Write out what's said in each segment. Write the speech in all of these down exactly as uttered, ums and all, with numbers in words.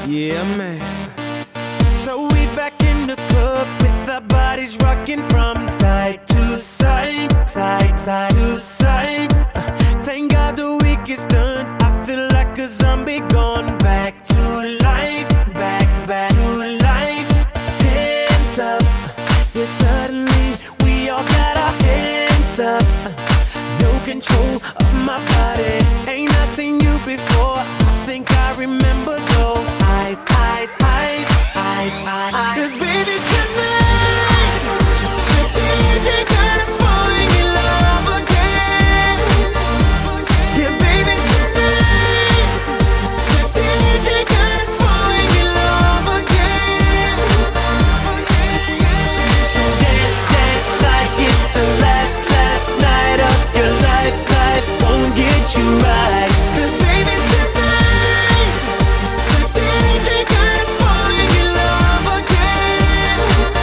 Yeah, man. So we back in the club with our bodies rocking from side to side, side, side to side. Uh, thank God the week is done. I feel like a zombie gone back to life, back, back to life. Hands up, yeah, suddenly we all got our hands up. Uh, no control of my body. Ain't I seen you before? I think I remember those eyes, eyes, eyes, eyes, eyes, eyes. 'Cause baby tonight, the D J got us falling in love again. Yeah, baby tonight, the D J got us falling in love again. So dance, dance like it's the last, last night of your life. Life won't get you right. 'Cause baby tonight, the D J got us falling in love again.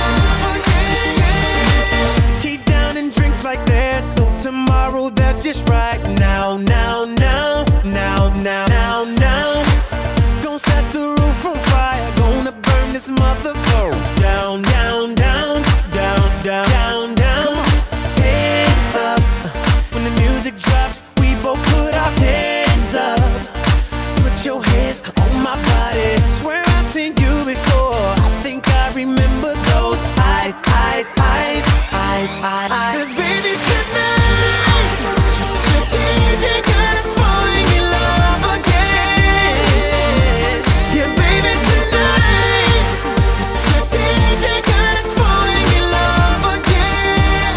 Keep down and drinks like there's no tomorrow. That's just right now, now, now, now, now, now, now. Gonna set the roof on fire. Gonna burn this motherfucker down, down, down, down, down, down, down. Hands up. When the music drops, we both put our hands up. Put your hands on my body. Swear I've seen you before. I think I remember those eyes, eyes, eyes, eyes, eyes. 'Cause baby tonight, the D J got us falling in love again. Yeah, baby tonight, the D J got us falling in love again.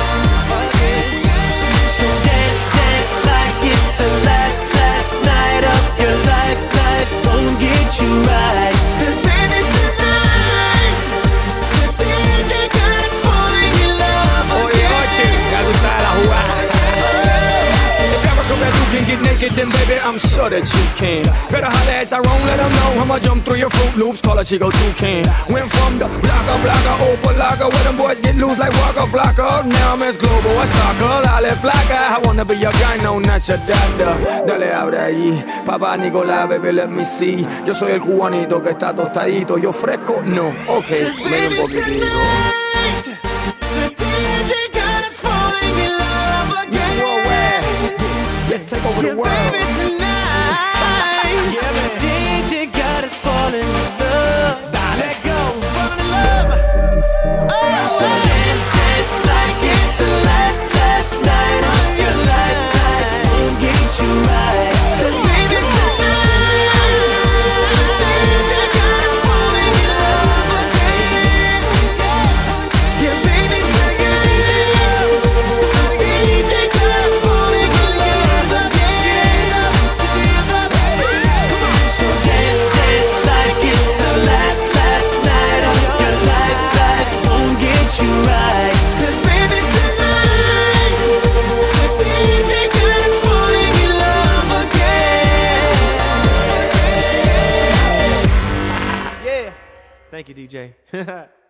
So dance, dance like it's the last, last night of your life. Life won't get you right. 'Cause baby tonight, the D J got us falling in love Oye, noche, ya tú sabes la jugada. If ever come that you can get naked, then baby, I'm sure that you can. Better holler at Tyrone, let them know I'ma jump through your Fruit Loops, call a Chico Toucan. Went from the blocker, blocker, Opalaga, where them boys get loose like Waka Flocka. Now I'm as global as soccer, Lale Flocka. I wanna be your guy, no, not your dada. Dale, abre ahí, papá Nicolás, baby, let me see. Yo soy el cubanito que está tostadito, yo fresco, no, ok, medio un poquitito. tonight, the D J got us falling in love This again. worldwide, let's take over the Yeah, world. baby tonight, the D J got us falling in love. Let go, falling in love. Oh, so dance, dance like it's the last, last night of your life. Life won't get you right. 'Cause baby tonight, the D J got us falling in love again. Yeah, baby tonight, the D J got us falling in love again. So dance, dance like it's the last, last night of your life. Life won't get you right. 'Cause baby tonight, the D J got us falling in love again. Yeah. Thank you, D J.